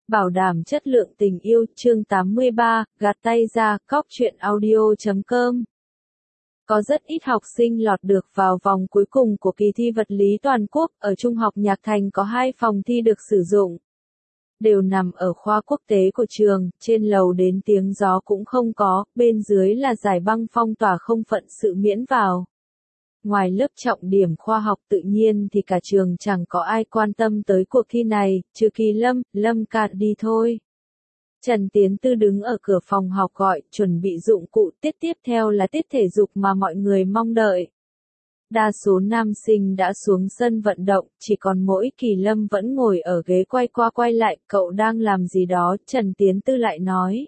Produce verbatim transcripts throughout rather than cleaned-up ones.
Bảo đảm chất lượng tình yêu, chương tám mươi ba, gạt tay ra, cóc truyện audio chấm com. Có rất ít học sinh lọt được vào vòng cuối cùng của kỳ thi vật lý toàn quốc, ở Trung học Nhạc Thành có hai phòng thi được sử dụng. Đều nằm ở khoa quốc tế của trường, trên lầu đến tiếng gió cũng không có, bên dưới là dải băng phong tỏa không phận sự miễn vào. Ngoài lớp trọng điểm khoa học tự nhiên thì cả trường chẳng có ai quan tâm tới cuộc thi này, trừ Kỳ Lâm, Lâm ca đi thôi. Trần Tiến Tư đứng ở cửa phòng học gọi, chuẩn bị dụng cụ, tiết tiếp theo là tiết thể dục mà mọi người mong đợi. Đa số nam sinh đã xuống sân vận động, chỉ còn mỗi Kỳ Lâm vẫn ngồi ở ghế quay qua quay lại, cậu đang làm gì đó, Trần Tiến Tư lại nói.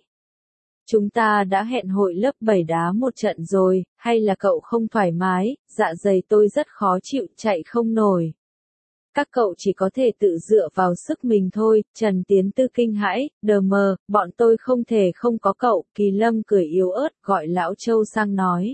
Chúng ta đã hẹn hội lớp bảy đá một trận rồi, hay là cậu không thoải mái, dạ dày tôi rất khó chịu, chạy không nổi. Các cậu chỉ có thể tự dựa vào sức mình thôi, Trần Tiến Tư kinh hãi, đờ mờ, bọn tôi không thể không có cậu, Kỳ Lâm cười yếu ớt, gọi Lão Châu sang nói.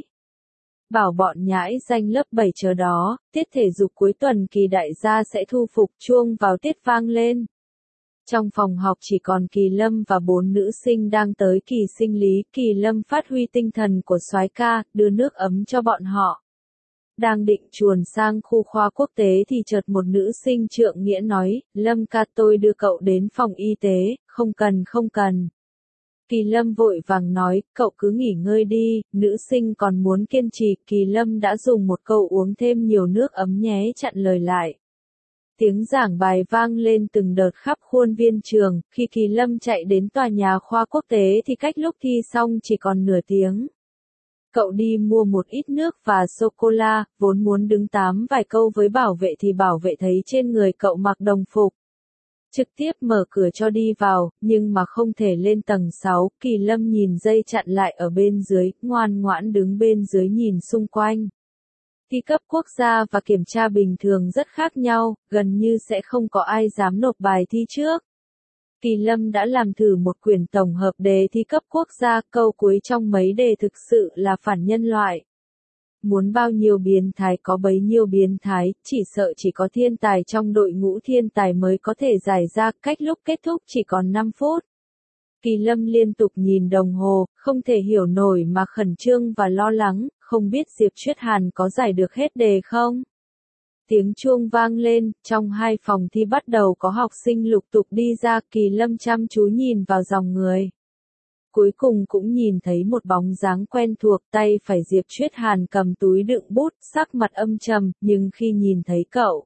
Bảo bọn nhãi danh lớp bảy chờ đó, tiết thể dục cuối tuần Kỳ đại gia sẽ thu phục, chuông vào tiết vang lên. Trong phòng học chỉ còn Kỳ Lâm và bốn nữ sinh đang tới kỳ sinh lý, Kỳ Lâm phát huy tinh thần của soái ca, đưa nước ấm cho bọn họ. Đang định chuồn sang khu khoa quốc tế thì chợt một nữ sinh trượng nghĩa nói, Lâm ca tôi đưa cậu đến phòng y tế, không cần không cần. Kỳ Lâm vội vàng nói, cậu cứ nghỉ ngơi đi, nữ sinh còn muốn kiên trì, Kỳ Lâm đã dùng một câu uống thêm nhiều nước ấm nhé chặn lời lại. Tiếng giảng bài vang lên từng đợt khắp khuôn viên trường, khi Kỳ Lâm chạy đến tòa nhà khoa quốc tế thì cách lúc thi xong chỉ còn nửa tiếng. Cậu đi mua một ít nước và sô-cô-la, vốn muốn đứng tám vài câu với bảo vệ thì bảo vệ thấy trên người cậu mặc đồng phục. Trực tiếp mở cửa cho đi vào, nhưng mà không thể lên tầng sáu, Kỳ Lâm nhìn dây chặn lại ở bên dưới, ngoan ngoãn đứng bên dưới nhìn xung quanh. Thi cấp quốc gia và kiểm tra bình thường rất khác nhau, gần như sẽ không có ai dám nộp bài thi trước. Kỳ Lâm đã làm thử một quyển tổng hợp đề thi cấp quốc gia, câu cuối trong mấy đề thực sự là phản nhân loại. Muốn bao nhiêu biến thái có bấy nhiêu biến thái, chỉ sợ chỉ có thiên tài trong đội ngũ thiên tài mới có thể giải ra, cách lúc kết thúc chỉ còn năm phút. Kỳ Lâm liên tục nhìn đồng hồ, không thể hiểu nổi mà khẩn trương và lo lắng, không biết Diệp Chuyết Hàn có giải được hết đề không? Tiếng chuông vang lên, trong hai phòng thi bắt đầu có học sinh lục tục đi ra, Kỳ Lâm chăm chú nhìn vào dòng người. Cuối cùng cũng nhìn thấy một bóng dáng quen thuộc, tay phải Diệp Chuyết Hàn cầm túi đựng bút, sắc mặt âm trầm, nhưng khi nhìn thấy cậu,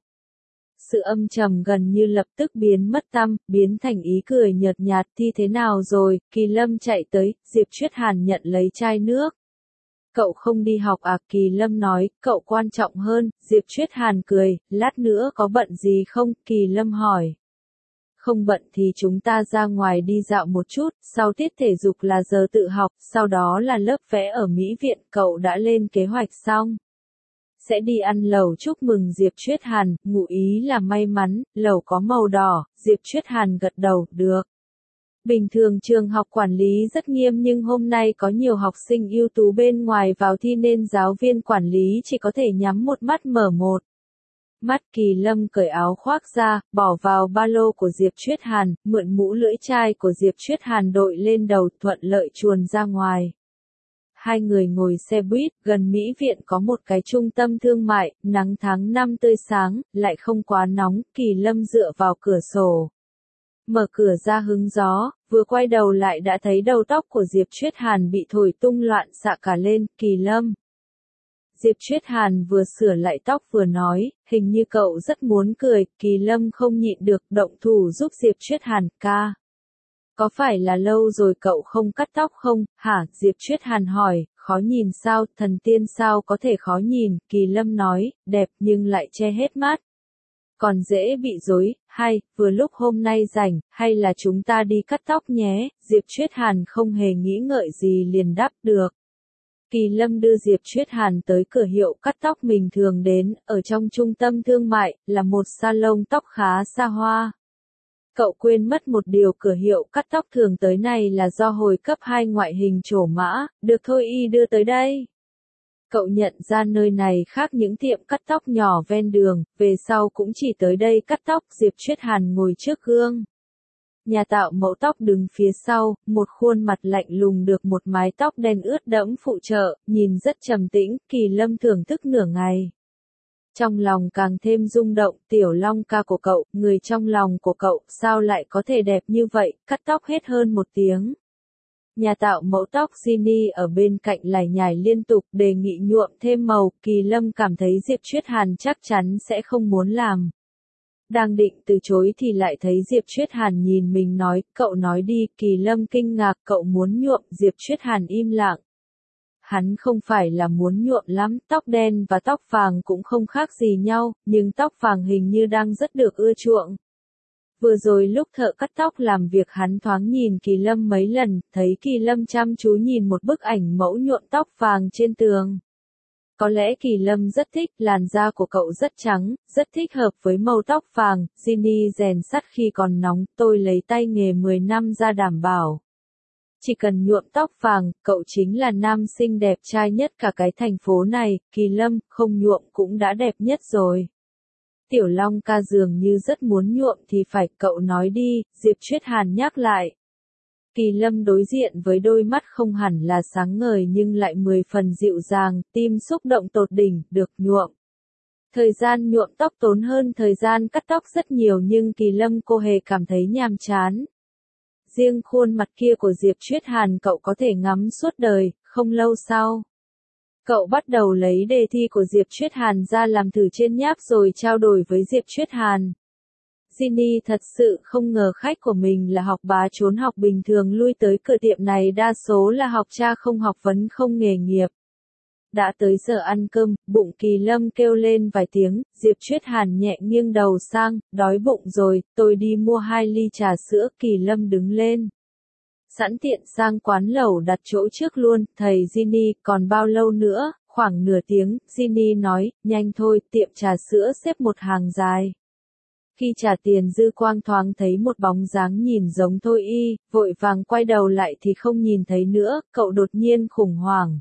sự âm trầm gần như lập tức biến mất tăm, biến thành ý cười nhợt nhạt, thi thế nào rồi, Kỳ Lâm chạy tới, Diệp Chuyết Hàn nhận lấy chai nước. Cậu không đi học à, Kỳ Lâm nói, cậu quan trọng hơn, Diệp Chuyết Hàn cười, lát nữa có bận gì không, Kỳ Lâm hỏi. Không bận thì chúng ta ra ngoài đi dạo một chút, sau tiết thể dục là giờ tự học, sau đó là lớp vẽ ở Mỹ viện, cậu đã lên kế hoạch xong. Sẽ đi ăn lẩu chúc mừng Diệp Chuyết Hàn, ngụ ý là may mắn, lẩu có màu đỏ, Diệp Chuyết Hàn gật đầu, được. Bình thường trường học quản lý rất nghiêm nhưng hôm nay có nhiều học sinh ưu tú bên ngoài vào thi nên giáo viên quản lý chỉ có thể nhắm một mắt mở một mắt. Kỳ Lâm cởi áo khoác ra, bỏ vào ba lô của Diệp Chuyết Hàn, mượn mũ lưỡi chai của Diệp Chuyết Hàn đội lên đầu, thuận lợi chuồn ra ngoài. Hai người ngồi xe buýt, gần Mỹ viện có một cái trung tâm thương mại, nắng tháng năm tươi sáng, lại không quá nóng, Kỳ Lâm dựa vào cửa sổ. Mở cửa ra hứng gió, vừa quay đầu lại đã thấy đầu tóc của Diệp Chuyết Hàn bị thổi tung loạn xạ cả lên, Kỳ Lâm. Diệp Chuyết Hàn vừa sửa lại tóc vừa nói, hình như cậu rất muốn cười, Kỳ Lâm không nhịn được, động thủ giúp Diệp Chuyết Hàn, ca. Có phải là lâu rồi cậu không cắt tóc không, hả, Diệp Chuyết Hàn hỏi, khó nhìn sao, thần tiên sao có thể khó nhìn, Kỳ Lâm nói, đẹp nhưng lại che hết mắt. Còn dễ bị rối, hay, vừa lúc hôm nay rảnh, hay là chúng ta đi cắt tóc nhé, Diệp Chuyết Hàn không hề nghĩ ngợi gì liền đáp được. Kỳ Lâm đưa Diệp Chuyết Hàn tới cửa hiệu cắt tóc mình thường đến, ở trong trung tâm thương mại, là một salon tóc khá xa hoa. Cậu quên mất một điều, cửa hiệu cắt tóc thường tới này là do hồi cấp hai ngoại hình trổ mã, được Thôi Y đưa tới đây. Cậu nhận ra nơi này khác những tiệm cắt tóc nhỏ ven đường, về sau cũng chỉ tới đây cắt tóc, Diệp Chuyết Hàn ngồi trước gương. Nhà tạo mẫu tóc đứng phía sau, một khuôn mặt lạnh lùng được một mái tóc đen ướt đẫm phụ trợ, nhìn rất trầm tĩnh, Kỳ Lâm thưởng thức nửa ngày. Trong lòng càng thêm rung động, Tiểu Long ca của cậu, người trong lòng của cậu, sao lại có thể đẹp như vậy, cắt tóc hết hơn một tiếng. Nhà tạo mẫu tóc Ginny ở bên cạnh lải nhải liên tục đề nghị nhuộm thêm màu, Kỳ Lâm cảm thấy Diệp Chuyết Hàn chắc chắn sẽ không muốn làm. Đang định từ chối thì lại thấy Diệp Chuyết Hàn nhìn mình nói, cậu nói đi, Kỳ Lâm kinh ngạc, cậu muốn nhuộm, Diệp Chuyết Hàn im lặng. Hắn không phải là muốn nhuộm lắm, tóc đen và tóc vàng cũng không khác gì nhau, nhưng tóc vàng hình như đang rất được ưa chuộng. Vừa rồi lúc thợ cắt tóc làm việc hắn thoáng nhìn Kỳ Lâm mấy lần, thấy Kỳ Lâm chăm chú nhìn một bức ảnh mẫu nhuộm tóc vàng trên tường. Có lẽ Kỳ Lâm rất thích, làn da của cậu rất trắng, rất thích hợp với màu tóc vàng, Ginny rèn sắt khi còn nóng, tôi lấy tay nghề mười năm ra đảm bảo. Chỉ cần nhuộm tóc vàng, cậu chính là nam sinh đẹp trai nhất cả cái thành phố này, Kỳ Lâm, không nhuộm cũng đã đẹp nhất rồi. Tiểu Long ca dường như rất muốn nhuộm thì phải, cậu nói đi, Diệp Chuyết Hàn nhắc lại. Kỳ Lâm đối diện với đôi mắt không hẳn là sáng ngời nhưng lại mười phần dịu dàng, tim xúc động tột đỉnh, được nhuộm. Thời gian nhuộm tóc tốn hơn thời gian cắt tóc rất nhiều nhưng Kỳ Lâm cô hề cảm thấy nhàm chán. Riêng khuôn mặt kia của Diệp Chuyết Hàn cậu có thể ngắm suốt đời, không lâu sau. Cậu bắt đầu lấy đề thi của Diệp Chuyết Hàn ra làm thử trên nháp rồi trao đổi với Diệp Chuyết Hàn. Ginny thật sự không ngờ khách của mình là học bá trốn học bình thường lui tới cửa tiệm này đa số là học cha không học vấn không nghề nghiệp. Đã tới giờ ăn cơm, bụng Kỳ Lâm kêu lên vài tiếng, Diệp Chuyết Hàn nhẹ nghiêng đầu sang, đói bụng rồi, tôi đi mua hai ly trà sữa, Kỳ Lâm đứng lên. Sẵn tiện sang quán lẩu đặt chỗ trước luôn, thầy Ginny, còn bao lâu nữa, khoảng nửa tiếng, Ginny nói, nhanh thôi, tiệm trà sữa xếp một hàng dài. Khi trả tiền Dư Quang thoáng thấy một bóng dáng nhìn giống Thôi Y, vội vàng quay đầu lại thì không nhìn thấy nữa, cậu đột nhiên khủng hoảng.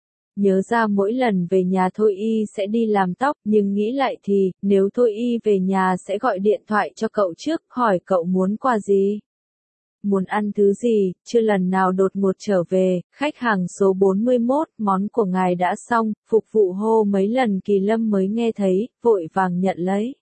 Nhớ ra mỗi lần về nhà Thôi Y sẽ đi làm tóc, nhưng nghĩ lại thì, nếu Thôi Y về nhà sẽ gọi điện thoại cho cậu trước, hỏi cậu muốn quà gì. Muốn ăn thứ gì, chưa lần nào đột ngột trở về, khách hàng số bốn mươi mốt, món của ngài đã xong, phục vụ hô mấy lần Kỳ Lâm mới nghe thấy, vội vàng nhận lấy.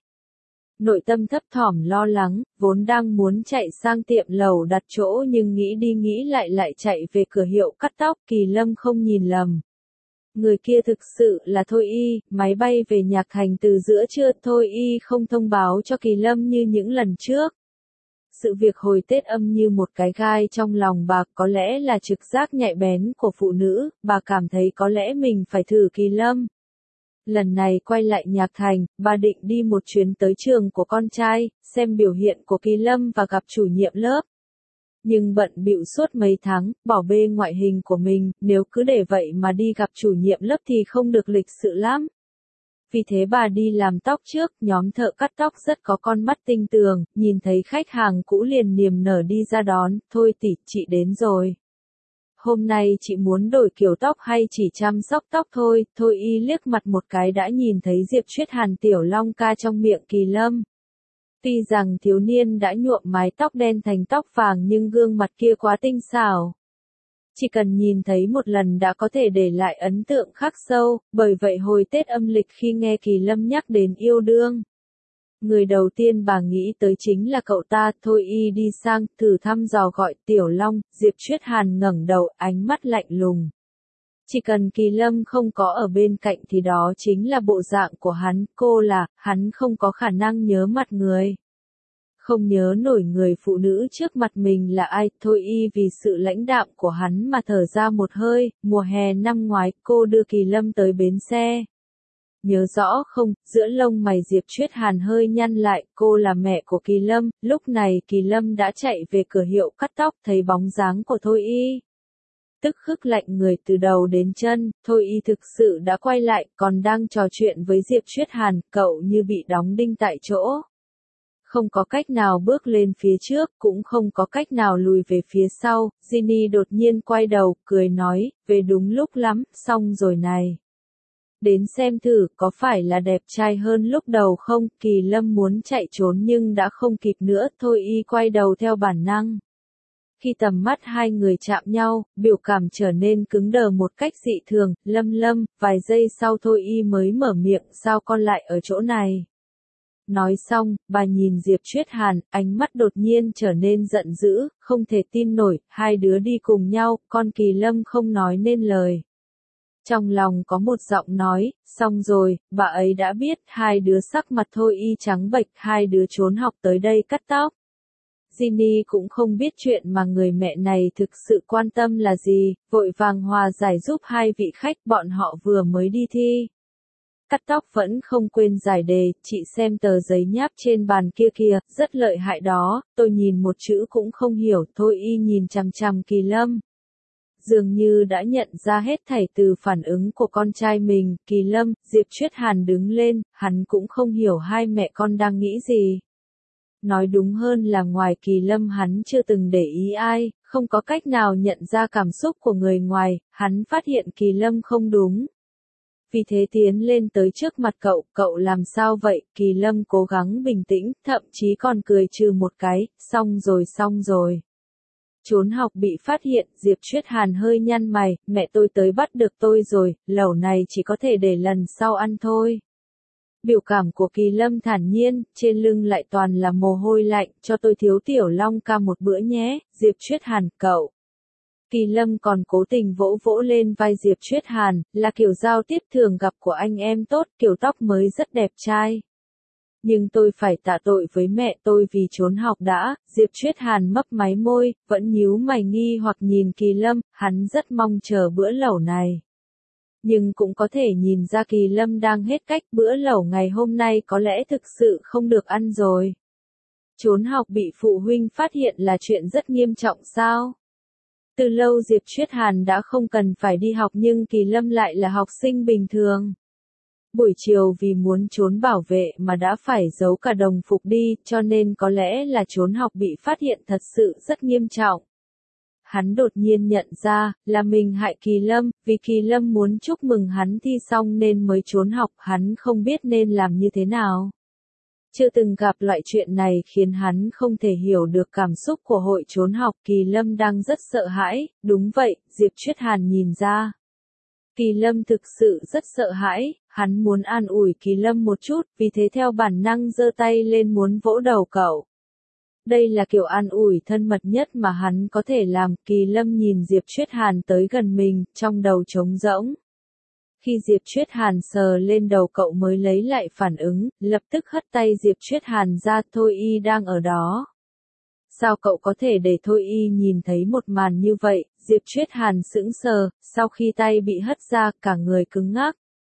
Nội tâm thấp thỏm lo lắng, vốn đang muốn chạy sang tiệm lẩu đặt chỗ nhưng nghĩ đi nghĩ lại lại chạy về cửa hiệu cắt tóc, Kỳ Lâm không nhìn lầm. Người kia thực sự là Thôi Y, máy bay về Nhạc Thành từ giữa trưa, Thôi Y không thông báo cho Kỳ Lâm như những lần trước. Sự việc hồi Tết âm như một cái gai trong lòng bà, có lẽ là trực giác nhạy bén của phụ nữ, bà cảm thấy có lẽ mình phải thử Kỳ Lâm. Lần này quay lại Nhạc Thành, bà định đi một chuyến tới trường của con trai, xem biểu hiện của Kỳ Lâm và gặp chủ nhiệm lớp. Nhưng bận bịu suốt mấy tháng, bỏ bê ngoại hình của mình, nếu cứ để vậy mà đi gặp chủ nhiệm lớp thì không được lịch sự lắm. Vì thế bà đi làm tóc trước, nhóm thợ cắt tóc rất có con mắt tinh tường, nhìn thấy khách hàng cũ liền niềm nở đi ra đón, thôi tỷ, chị đến rồi. Hôm nay chị muốn đổi kiểu tóc hay chỉ chăm sóc tóc thôi, Thôi Y liếc mặt một cái đã nhìn thấy Diệp Chuyết Hàn Tiểu Long ca trong miệng Kỳ Lâm. Tuy rằng thiếu niên đã nhuộm mái tóc đen thành tóc vàng nhưng gương mặt kia quá tinh xảo. Chỉ cần nhìn thấy một lần đã có thể để lại ấn tượng khắc sâu, bởi vậy hồi Tết âm lịch khi nghe Kỳ Lâm nhắc đến yêu đương. Người đầu tiên bà nghĩ tới chính là cậu ta, Thôi Y đi sang, thử thăm dò gọi Tiểu Long, Diệp Chuyết Hàn ngẩng đầu, ánh mắt lạnh lùng. Chỉ cần Kỳ Lâm không có ở bên cạnh thì đó chính là bộ dạng của hắn, cô là, hắn không có khả năng nhớ mặt người. Không nhớ nổi người phụ nữ trước mặt mình là ai, Thôi Y vì sự lãnh đạm của hắn mà thở ra một hơi, mùa hè năm ngoái cô đưa Kỳ Lâm tới bến xe. Nhớ rõ không, giữa lông mày Diệp Chuyết Hàn hơi nhăn lại, cô là mẹ của Kỳ Lâm, lúc này Kỳ Lâm đã chạy về cửa hiệu cắt tóc thấy bóng dáng của Thôi Y. Tức khắc lạnh người từ đầu đến chân, Thôi Y thực sự đã quay lại, còn đang trò chuyện với Diệp Chuyết Hàn, cậu như bị đóng đinh tại chỗ. Không có cách nào bước lên phía trước, cũng không có cách nào lùi về phía sau, Ginny đột nhiên quay đầu, cười nói, về đúng lúc lắm, xong rồi này. đến xem thử có phải là đẹp trai hơn lúc đầu không, Kỳ Lâm muốn chạy trốn nhưng đã không kịp nữa, Thôi Y quay đầu theo bản năng. Khi tầm mắt hai người chạm nhau, biểu cảm trở nên cứng đờ một cách dị thường, Lâm Lâm, vài giây sau Thôi Y mới mở miệng, sao con lại ở chỗ này? Nói xong, bà nhìn Diệp Chuyết Hàn, ánh mắt đột nhiên trở nên giận dữ, không thể tin nổi, hai đứa đi cùng nhau, con Kỳ Lâm không nói nên lời. Trong lòng có một giọng nói, xong rồi, bà ấy đã biết, hai đứa sắc mặt Thôi Y trắng bệch, hai đứa trốn học tới đây cắt tóc. Ginny cũng không biết chuyện mà người mẹ này thực sự quan tâm là gì, vội vàng hòa giải giúp hai vị khách, bọn họ vừa mới đi thi. Cắt tóc vẫn không quên giải đề, chị xem tờ giấy nháp trên bàn kia kìa, rất lợi hại đó, tôi nhìn một chữ cũng không hiểu, Thôi Y nhìn chằm chằm Kỳ Lâm. Dường như đã nhận ra hết thảy từ phản ứng của con trai mình, Kỳ Lâm, Diệp Chuyết Hàn đứng lên, hắn cũng không hiểu hai mẹ con đang nghĩ gì. Nói đúng hơn là ngoài Kỳ Lâm hắn chưa từng để ý ai, không có cách nào nhận ra cảm xúc của người ngoài, hắn phát hiện Kỳ Lâm không đúng. Vì thế tiến lên tới trước mặt cậu, cậu làm sao vậy, Kỳ Lâm cố gắng bình tĩnh, thậm chí còn cười trừ một cái, xong rồi xong rồi. Trốn học bị phát hiện, Diệp Chuyết Hàn hơi nhăn mày, mẹ tôi tới bắt được tôi rồi, lẩu này chỉ có thể để lần sau ăn thôi. Biểu cảm của Kỳ Lâm thản nhiên, trên lưng lại toàn là mồ hôi lạnh, cho tôi thiếu tiểu long ca một bữa nhé, Diệp Chuyết Hàn, cậu. Kỳ Lâm còn cố tình vỗ vỗ lên vai Diệp Chuyết Hàn, là kiểu giao tiếp thường gặp của anh em tốt, kiểu tóc mới rất đẹp trai. Nhưng tôi phải tạ tội với mẹ tôi vì trốn học đã, Diệp Chuyết Hàn mấp máy môi, vẫn nhíu mày nghi hoặc nhìn Kỳ Lâm, hắn rất mong chờ bữa lẩu này. Nhưng cũng có thể nhìn ra Kỳ Lâm đang hết cách, bữa lẩu ngày hôm nay có lẽ thực sự không được ăn rồi. Trốn học bị phụ huynh phát hiện là chuyện rất nghiêm trọng sao? Từ lâu Diệp Chuyết Hàn đã không cần phải đi học nhưng Kỳ Lâm lại là học sinh bình thường. Buổi chiều vì muốn trốn bảo vệ mà đã phải giấu cả đồng phục đi, cho nên có lẽ là trốn học bị phát hiện thật sự rất nghiêm trọng. Hắn đột nhiên nhận ra, là mình hại Kỳ Lâm, vì Kỳ Lâm muốn chúc mừng hắn thi xong nên mới trốn học, hắn không biết nên làm như thế nào. Chưa từng gặp loại chuyện này khiến hắn không thể hiểu được cảm xúc của hội trốn học, Kỳ Lâm đang rất sợ hãi, đúng vậy, Diệp Chuyết Hàn nhìn ra. Kỳ Lâm thực sự rất sợ hãi, hắn muốn an ủi Kỳ Lâm một chút, vì thế theo bản năng giơ tay lên muốn vỗ đầu cậu. Đây là kiểu an ủi thân mật nhất mà hắn có thể làm, Kỳ Lâm nhìn Diệp Chuyết Hàn tới gần mình, trong đầu trống rỗng. Khi Diệp Chuyết Hàn sờ lên đầu cậu mới lấy lại phản ứng, lập tức hất tay Diệp Chuyết Hàn ra, Thôi Y đang ở đó. Sao cậu có thể để Thôi Y nhìn thấy một màn như vậy, Diệp Chuyết Hàn sững sờ, sau khi tay bị hất ra, cả người cứng ngắc.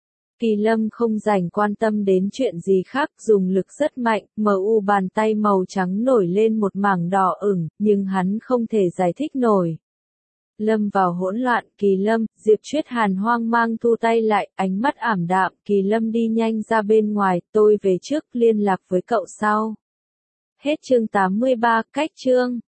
Kỳ Lâm không dành quan tâm đến chuyện gì khác, dùng lực rất mạnh, mờ u bàn tay màu trắng nổi lên một mảng đỏ ửng, nhưng hắn không thể giải thích nổi. Lâm vào hỗn loạn, Kỳ Lâm, Diệp Chuyết Hàn hoang mang thu tay lại, ánh mắt ảm đạm, Kỳ Lâm đi nhanh ra bên ngoài, tôi về trước, liên lạc với cậu sau. Hết chương tám mươi ba, cách chương.